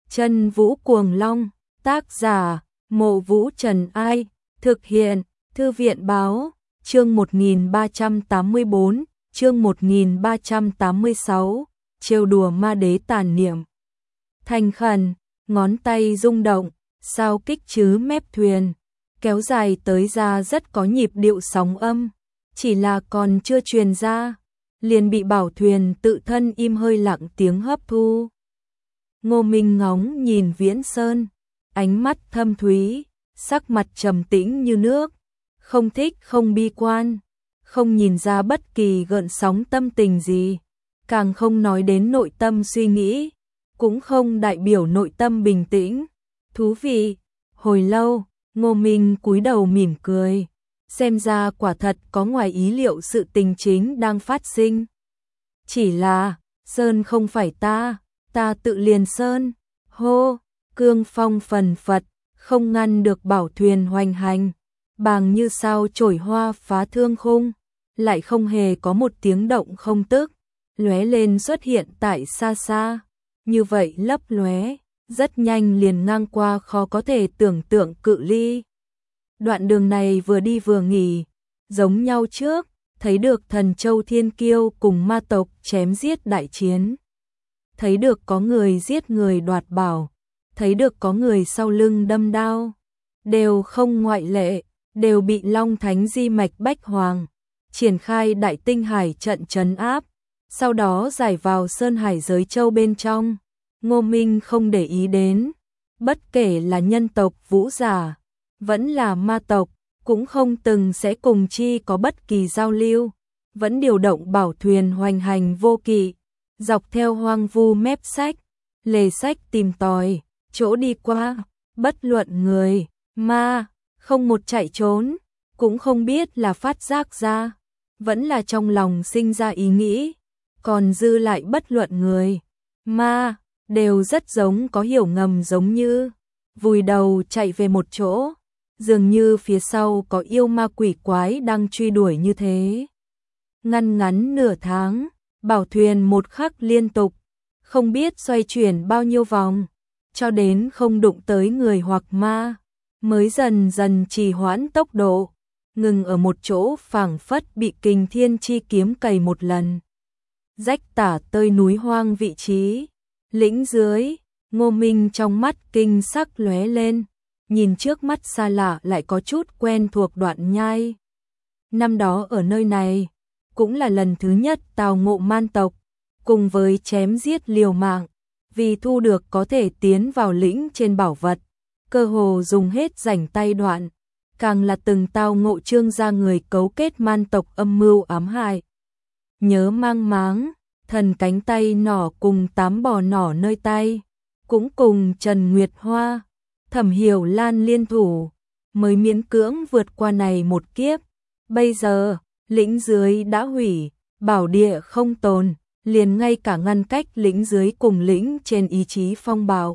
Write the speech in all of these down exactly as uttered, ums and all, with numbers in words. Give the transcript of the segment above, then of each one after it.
Chân Vũ Cuồng Long, tác giả, Mộ Vũ Trần Ai, thực hiện, Thư viện Báo, chương một nghìn ba trăm tám mươi bốn, chương một nghìn ba trăm tám mươi sáu, trêu đùa ma đế tàn niệm. Thành khẩn, ngón tay rung động, sao kích chứ mép thuyền, kéo dài tới ra rất có nhịp điệu sóng âm, chỉ là còn chưa truyền ra, liền bị bảo thuyền tự thân im hơi lặng tiếng hấp thu. Ngô Minh ngóng nhìn Viễn Sơn, ánh mắt thâm thúy, sắc mặt trầm tĩnh như nước, không thích không bi quan, không nhìn ra bất kỳ gợn sóng tâm tình gì, càng không nói đến nội tâm suy nghĩ, cũng không đại biểu nội tâm bình tĩnh. Thú vị, hồi lâu, Ngô Minh cúi đầu mỉm cười, xem ra quả thật có ngoài ý liệu sự tình chính đang phát sinh. Chỉ là, Sơn không phải ta, ta tự liền Sơn, hô, cương phong phần phật, không ngăn được bảo thuyền hoành hành, bàng như sao chổi hoa phá thương khung, lại không hề có một tiếng động không tức, lóe lên xuất hiện tại xa xa, như vậy lấp lóe, rất nhanh liền ngang qua khó có thể tưởng tượng cự ly. Đoạn đường này vừa đi vừa nghỉ, giống nhau trước, thấy được thần châu thiên kiêu cùng ma tộc chém giết đại chiến. Thấy được có người giết người đoạt bảo, thấy được có người sau lưng đâm đao, đều không ngoại lệ, đều bị Long Thánh Di Mạch Bách Hoàng triển khai đại tinh hải trận trấn áp, sau đó giải vào sơn hải giới châu bên trong. Ngô Minh không để ý đến, bất kể là nhân tộc vũ giả, vẫn là ma tộc, cũng không từng sẽ cùng chi có bất kỳ giao lưu, vẫn điều động bảo thuyền hoành hành vô kỵ, dọc theo hoang vu mép sách, lề sách tìm tòi, chỗ đi qua, bất luận người, ma, không một chạy trốn, cũng không biết là phát giác ra, vẫn là trong lòng sinh ra ý nghĩ, còn dư lại bất luận người, ma, đều rất giống có hiểu ngầm giống như, vùi đầu chạy về một chỗ, dường như phía sau có yêu ma quỷ quái đang truy đuổi như thế. Ngăn ngắn nửa tháng, bảo thuyền một khắc liên tục, không biết xoay chuyển bao nhiêu vòng, cho đến không đụng tới người hoặc ma, mới dần dần trì hoãn tốc độ, ngừng ở một chỗ phảng phất bị kình thiên chi kiếm cày một lần. Rách tả tơi núi hoang vị trí, lĩnh dưới, Ngô Minh trong mắt kinh sắc lóe lên, nhìn trước mắt xa lạ lại có chút quen thuộc đoạn nhai. Năm đó ở nơi này, cũng là lần thứ nhất tào ngộ man tộc, cùng với chém giết liều mạng, vì thu được có thể tiến vào lĩnh trên bảo vật, cơ hồ dùng hết rảnh tay đoạn, càng là từng tào ngộ trương ra người cấu kết man tộc âm mưu ám hại. Nhớ mang máng, thần cánh tay nỏ cùng tám bò nỏ nơi tay, cũng cùng Trần Nguyệt Hoa, Thẩm Hiểu Lan liên thủ, mới miễn cưỡng vượt qua này một kiếp. Bây giờ, lĩnh dưới đã hủy, bảo địa không tồn, liền ngay cả ngăn cách lĩnh dưới cùng lĩnh trên ý chí phong bạo.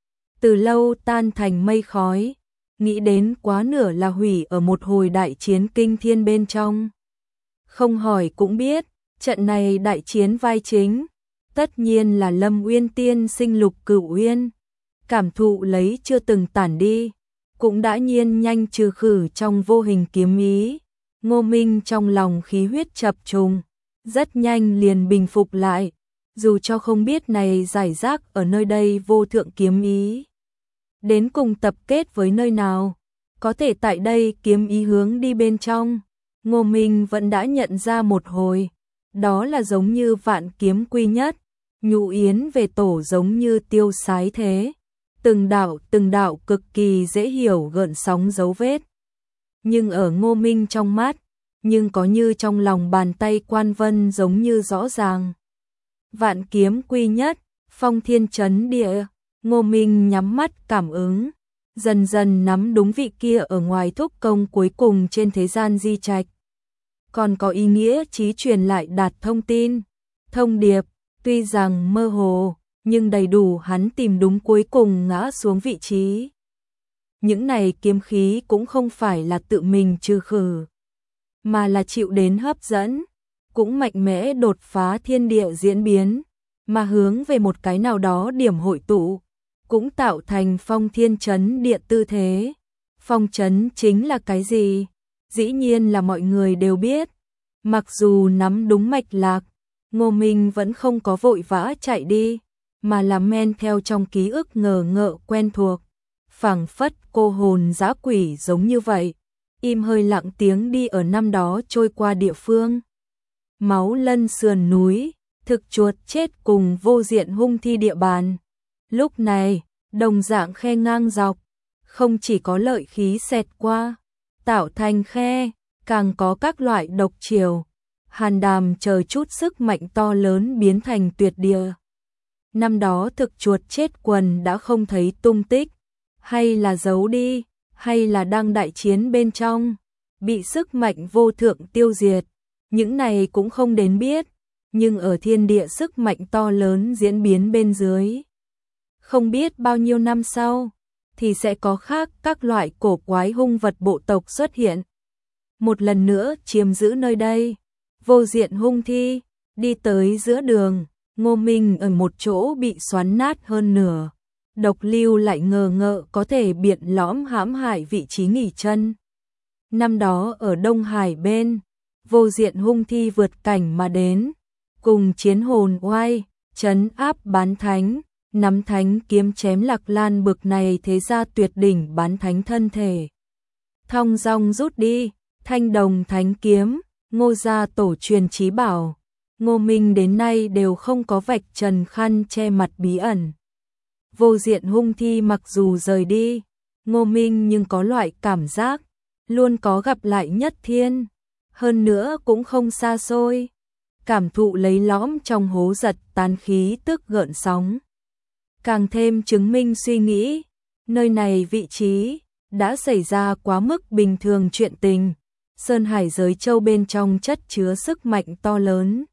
Từ lâu tan thành mây khói, nghĩ đến quá nửa là hủy ở một hồi đại chiến kinh thiên bên trong. Không hỏi cũng biết, trận này đại chiến vai chính, tất nhiên là Lâm Uyên tiên sinh Lục Cửu Uyên. Cảm thụ lấy chưa từng tản đi, cũng đã nhiên nhanh trừ khử trong vô hình kiếm ý. Ngô Minh trong lòng khí huyết chập trùng, rất nhanh liền bình phục lại, dù cho không biết này giải rác ở nơi đây vô thượng kiếm ý. Đến cùng tập kết với nơi nào, có thể tại đây kiếm ý hướng đi bên trong, Ngô Minh vẫn đã nhận ra một hồi, đó là giống như vạn kiếm quy nhất, nhũ yến về tổ giống như tiêu sái thế. Từng đạo từng đạo cực kỳ dễ hiểu gợn sóng dấu vết. Nhưng ở Ngô Minh trong mắt, nhưng có như trong lòng bàn tay quan vân giống như rõ ràng. Vạn kiếm quy nhất, phong thiên chấn địa, Ngô Minh nhắm mắt cảm ứng, dần dần nắm đúng vị kia ở ngoài thúc công cuối cùng trên thế gian di trạch. Còn có ý nghĩa chí truyền lại đạt thông tin, thông điệp, tuy rằng mơ hồ, nhưng đầy đủ hắn tìm đúng cuối cùng ngã xuống vị trí. Những này kiếm khí cũng không phải là tự mình trừ khử, mà là chịu đến hấp dẫn, cũng mạnh mẽ đột phá thiên địa diễn biến, mà hướng về một cái nào đó điểm hội tụ, cũng tạo thành phong thiên chấn địa tư thế. Phong chấn chính là cái gì? Dĩ nhiên là mọi người đều biết. Mặc dù nắm đúng mạch lạc, Ngô Minh vẫn không có vội vã chạy đi, mà là men theo trong ký ức ngờ ngợ quen thuộc. Phảng phất cô hồn dã quỷ giống như vậy, im hơi lặng tiếng đi ở năm đó trôi qua địa phương. Máu lân sườn núi, thực chuột chết cùng vô diện hung thi địa bàn. Lúc này, đồng dạng khe ngang dọc, không chỉ có lợi khí xẹt qua, tạo thành khe, càng có các loại độc triều. Hàn Đàm chờ chút sức mạnh to lớn biến thành tuyệt địa. Năm đó thực chuột chết quần đã không thấy tung tích, hay là giấu đi, hay là đang đại chiến bên trong, bị sức mạnh vô thượng tiêu diệt, những này cũng không đến biết, nhưng ở thiên địa sức mạnh to lớn diễn biến bên dưới. Không biết bao nhiêu năm sau, thì sẽ có khác các loại cổ quái hung vật bộ tộc xuất hiện. Một lần nữa chiếm giữ nơi đây, vô diện hung thi, đi tới giữa đường, Ngô Minh ở một chỗ bị xoắn nát hơn nửa. Độc lưu lại ngờ ngợ có thể biện lõm hãm hại vị trí nghỉ chân. Năm đó ở Đông Hải bên, vô diện hung thi vượt cảnh mà đến, cùng chiến hồn oai, trấn áp bán thánh, nắm thánh kiếm chém Lạc Lan bực này thế ra tuyệt đỉnh bán thánh thân thể. Thong dong rút đi, thanh đồng thánh kiếm, Ngô gia tổ truyền chí bảo, Ngô Minh đến nay đều không có vạch trần khăn che mặt bí ẩn. Vô diện hung thi mặc dù rời đi, Ngô Minh nhưng có loại cảm giác, luôn có gặp lại Nhất Thiên, hơn nữa cũng không xa xôi. Cảm thụ lấy lõm trong hố giật tán khí tức gợn sóng. Càng thêm chứng minh suy nghĩ, nơi này vị trí, đã xảy ra quá mức bình thường chuyện tình. Sơn Hải giới châu bên trong chất chứa sức mạnh to lớn.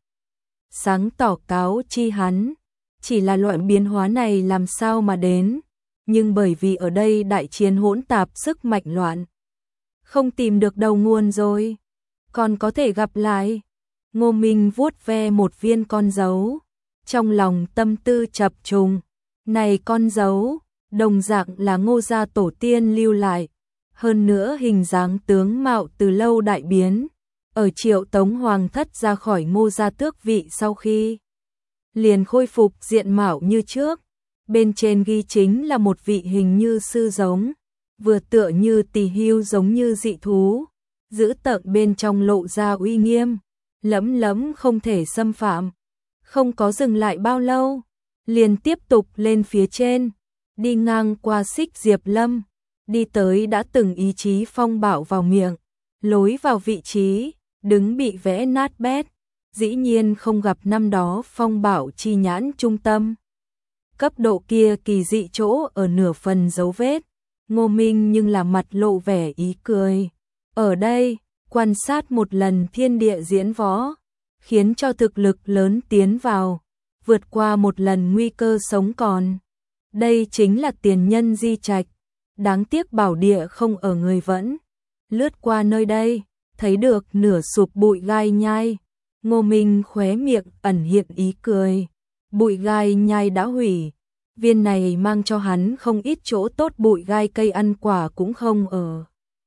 Sáng tỏ cáo chi hắn, chỉ là loại biến hóa này làm sao mà đến, nhưng bởi vì ở đây đại chiến hỗn tạp sức mạnh loạn. Không tìm được đầu nguồn rồi, còn có thể gặp lại. Ngô Minh vuốt ve một viên con dấu, trong lòng tâm tư chập trùng. Này con dấu, đồng dạng là Ngô gia tổ tiên lưu lại, hơn nữa hình dáng tướng mạo từ lâu đại biến. Ở Triệu Tống Hoàng thất ra khỏi Ngô gia tước vị sau khi liền khôi phục diện mạo như trước, bên trên ghi chính là một vị hình như sư giống, vừa tựa như tỳ hưu giống như dị thú, giữ tợn bên trong lộ ra uy nghiêm, lẫm lẫm không thể xâm phạm. Không có dừng lại bao lâu, liền tiếp tục lên phía trên, đi ngang qua Xích Diệp Lâm, đi tới đã từng ý chí phong bạo vào miệng, lối vào vị trí, đứng bị vẽ nát bét, dĩ nhiên không gặp năm đó phong bạo chi nhãn trung tâm. Cấp độ kia kỳ dị chỗ ở nửa phần dấu vết, Ngô Minh nhưng là mặt lộ vẻ ý cười. Ở đây, quan sát một lần thiên địa diễn võ, khiến cho thực lực lớn tiến vào, vượt qua một lần nguy cơ sống còn. Đây chính là tiền nhân di trạch, đáng tiếc bảo địa không ở người vẫn. Lướt qua nơi đây, thấy được nửa sụp bụi gai nhai, Ngô Minh khóe miệng ẩn hiện ý cười. Bụi gai nhai đã hủy, viên này mang cho hắn không ít chỗ tốt, bụi gai cây ăn quả cũng không ở.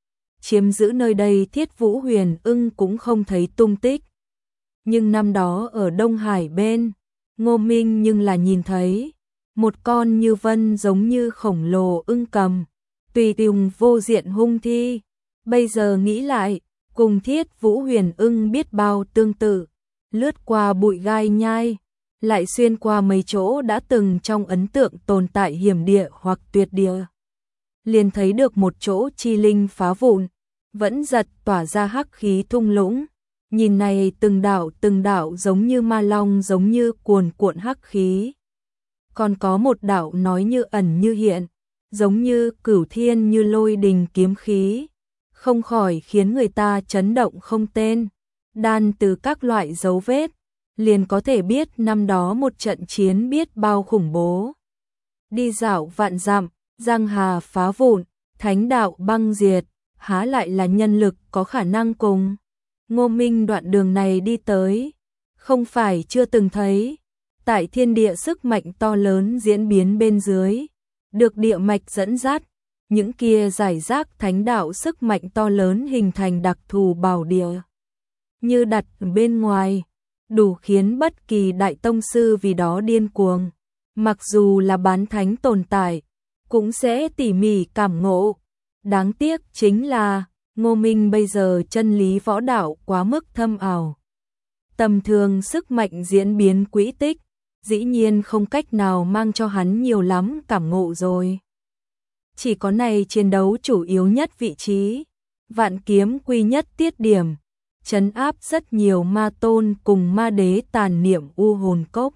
Chiếm giữ nơi đây Thiết Vũ Huyền Ưng cũng không thấy tung tích. Nhưng năm đó ở Đông Hải bên, Ngô Minh nhưng là nhìn thấy một con như vân giống như khổng lồ ưng cầm, tùy tùng vô diện hung thi. Bây giờ nghĩ lại, cùng Thiết Vũ Huyền Ưng biết bao tương tự, lướt qua bụi gai nhai, lại xuyên qua mấy chỗ đã từng trong ấn tượng tồn tại hiểm địa hoặc tuyệt địa. Liền thấy được một chỗ chi linh phá vụn, vẫn giật tỏa ra hắc khí thung lũng. Nhìn này từng đạo từng đạo giống như ma long giống như cuồn cuộn hắc khí. Còn có một đạo nói như ẩn như hiện, giống như cửu thiên như lôi đình kiếm khí. Không khỏi khiến người ta chấn động không tên. Đan từ các loại dấu vết, liền có thể biết năm đó một trận chiến biết bao khủng bố. Đi dạo vạn dặm, giang hà phá vụn, thánh đạo băng diệt, há lại là nhân lực có khả năng cùng. Ngô Minh đoạn đường này đi tới, không phải chưa từng thấy. Tại thiên địa sức mạnh to lớn diễn biến bên dưới, được địa mạch dẫn dắt, những kia giải rác thánh đạo sức mạnh to lớn hình thành đặc thù bảo địa. Như đặt bên ngoài, đủ khiến bất kỳ đại tông sư vì đó điên cuồng. Mặc dù là bán thánh tồn tại, cũng sẽ tỉ mỉ cảm ngộ. Đáng tiếc chính là, Ngô Minh bây giờ chân lý võ đạo quá mức thâm ảo. Tầm thường sức mạnh diễn biến quỹ tích, dĩ nhiên không cách nào mang cho hắn nhiều lắm cảm ngộ rồi. Chỉ có này chiến đấu chủ yếu nhất vị trí, vạn kiếm quy nhất tiết điểm, trấn áp rất nhiều ma tôn cùng ma đế tàn niệm u hồn cốc.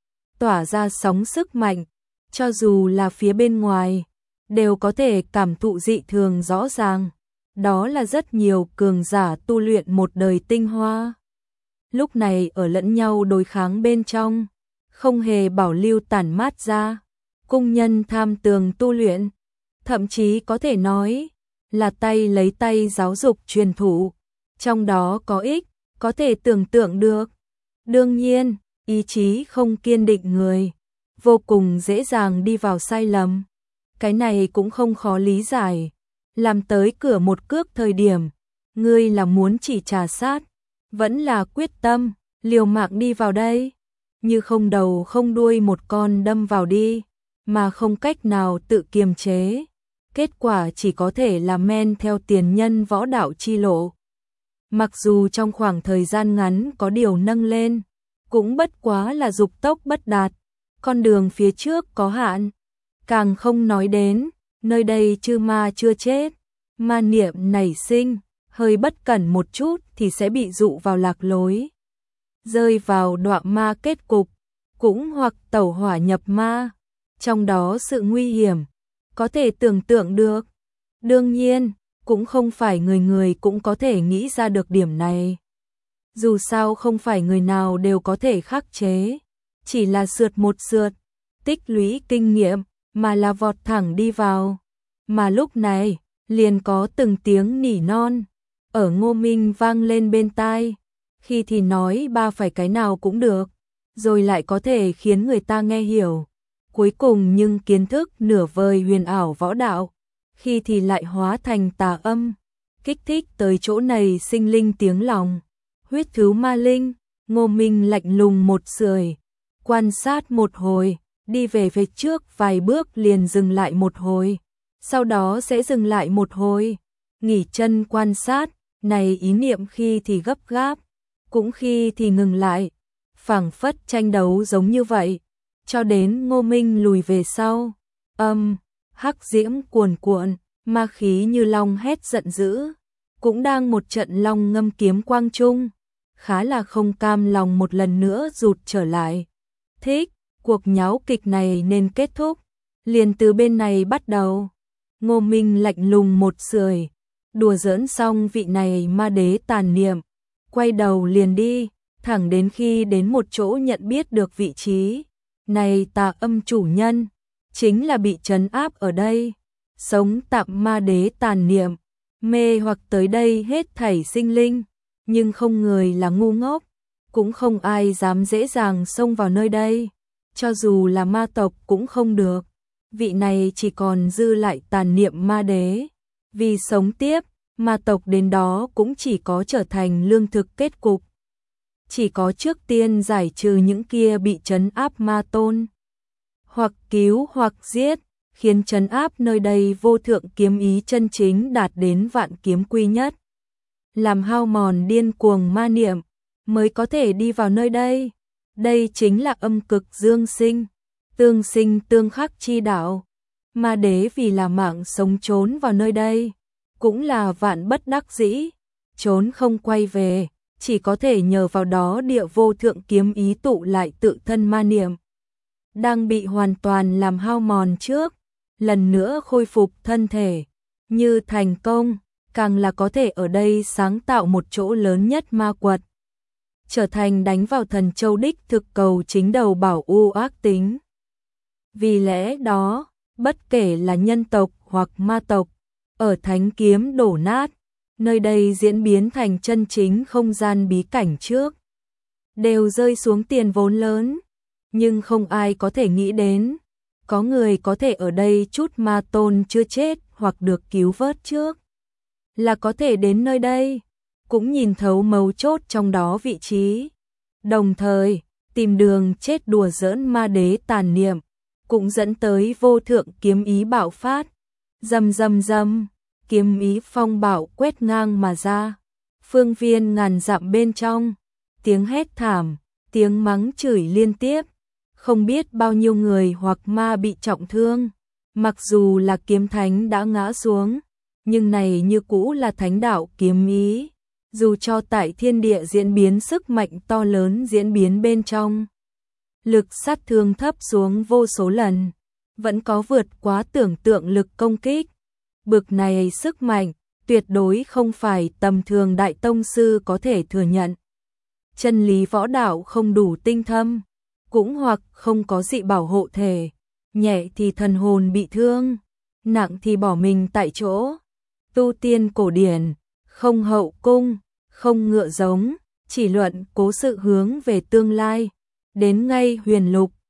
Tỏa ra sóng sức mạnh, cho dù là phía bên ngoài, đều có thể cảm thụ dị thường rõ ràng. Đó là rất nhiều cường giả tu luyện một đời tinh hoa. Lúc này ở lẫn nhau đối kháng bên trong, không hề bảo lưu tản mát ra, cung nhân tham tường tu luyện, thậm chí có thể nói là tay lấy tay giáo dục truyền thụ, trong đó có ích, có thể tưởng tượng được. Đương nhiên, ý chí không kiên định người, vô cùng dễ dàng đi vào sai lầm. Cái này cũng không khó lý giải. Làm tới cửa một cước thời điểm, ngươi là muốn chỉ trà sát, vẫn là quyết tâm, liều mạng đi vào đây, như không đầu không đuôi một con đâm vào đi, mà không cách nào tự kiềm chế. Kết quả chỉ có thể là men theo tiền nhân võ đạo chi lộ. Mặc dù trong khoảng thời gian ngắn có điều nâng lên, cũng bất quá là dục tốc bất đạt, con đường phía trước có hạn. Càng không nói đến, nơi đây chư ma chưa chết, ma niệm nảy sinh, hơi bất cẩn một chút thì sẽ bị dụ vào lạc lối. Rơi vào đọa ma kết cục, cũng hoặc tẩu hỏa nhập ma, trong đó sự nguy hiểm, có thể tưởng tượng được. Đương nhiên, cũng không phải người người cũng có thể nghĩ ra được điểm này. Dù sao không phải người nào đều có thể khắc chế, chỉ là sượt một sượt, tích lũy kinh nghiệm, mà là vọt thẳng đi vào. Mà lúc này, liền có từng tiếng nỉ non, ở Ngô Minh vang lên bên tai, khi thì nói ba phải cái nào cũng được, rồi lại có thể khiến người ta nghe hiểu. Cuối cùng nhưng kiến thức nửa vời huyền ảo võ đạo, khi thì lại hóa thành tà âm, kích thích tới chỗ này sinh linh tiếng lòng. Huyết thứ ma linh, Ngô Minh lạnh lùng một sưởi, quan sát một hồi, đi về phía trước vài bước liền dừng lại một hồi, sau đó sẽ dừng lại một hồi, nghỉ chân quan sát, này ý niệm khi thì gấp gáp, cũng khi thì ngừng lại, phảng phất tranh đấu giống như vậy, cho đến Ngô Minh lùi về sau. Âm, hắc diễm cuồn cuộn, ma khí như long hét giận dữ, cũng đang một trận long ngâm kiếm quang trung, khá là không cam lòng một lần nữa rụt trở lại. Thích, cuộc nháo kịch này nên kết thúc, liền từ bên này bắt đầu. Ngô Minh lạnh lùng một sưởi, đùa giỡn xong vị này ma đế tàn niệm, quay đầu liền đi, thẳng đến khi đến một chỗ nhận biết được vị trí. Này tà âm chủ nhân, chính là bị trấn áp ở đây, sống tạm ma đế tàn niệm, mê hoặc tới đây hết thảy sinh linh, nhưng không người là ngu ngốc, cũng không ai dám dễ dàng xông vào nơi đây, cho dù là ma tộc cũng không được. Vị này chỉ còn dư lại tàn niệm ma đế, vì sống tiếp, ma tộc đến đó cũng chỉ có trở thành lương thực kết cục. Chỉ có trước tiên giải trừ những kia bị trấn áp ma tôn, hoặc cứu hoặc giết, khiến trấn áp nơi đây vô thượng kiếm ý chân chính đạt đến vạn kiếm quy nhất. Làm hao mòn điên cuồng ma niệm, mới có thể đi vào nơi đây. Đây chính là âm cực dương sinh, tương sinh tương khắc chi đạo. Ma đế vì là mạng sống trốn vào nơi đây, cũng là vạn bất đắc dĩ, trốn không quay về, chỉ có thể nhờ vào đó địa vô thượng kiếm ý tụ lại tự thân ma niệm. Đang bị hoàn toàn làm hao mòn trước, lần nữa khôi phục thân thể, như thành công, càng là có thể ở đây sáng tạo một chỗ lớn nhất ma quật, trở thành đánh vào thần châu đích thực cầu chính đầu bảo u ác tính. Vì lẽ đó, bất kể là nhân tộc hoặc ma tộc, ở thánh kiếm đổ nát, nơi đây diễn biến thành chân chính không gian bí cảnh trước, đều rơi xuống tiền vốn lớn, nhưng không ai có thể nghĩ đến, có người có thể ở đây chút ma tôn chưa chết hoặc được cứu vớt trước, là có thể đến nơi đây, cũng nhìn thấu mấu chốt trong đó vị trí. Đồng thời, tìm đường chết đùa giỡn ma đế tàn niệm, cũng dẫn tới vô thượng kiếm ý bạo phát. Rầm rầm rầm, kiếm ý phong bạo quét ngang mà ra. Phương viên ngàn dặm bên trong, tiếng hét thảm, tiếng mắng chửi liên tiếp. Không biết bao nhiêu người hoặc ma bị trọng thương. Mặc dù là kiếm thánh đã ngã xuống, nhưng này như cũ là thánh đạo kiếm ý. Dù cho tại thiên địa diễn biến sức mạnh to lớn diễn biến bên trong, lực sát thương thấp xuống vô số lần, vẫn có vượt quá tưởng tượng lực công kích. Bực này sức mạnh, tuyệt đối không phải tầm thường đại tông sư có thể thừa nhận. Chân lý võ đạo không đủ tinh thâm, cũng hoặc không có dị bảo hộ thể, nhẹ thì thần hồn bị thương, nặng thì bỏ mình tại chỗ. Tu tiên cổ điển, không hậu cung, không ngựa giống, chỉ luận cố sự hướng về tương lai. Đến ngay huyền lục,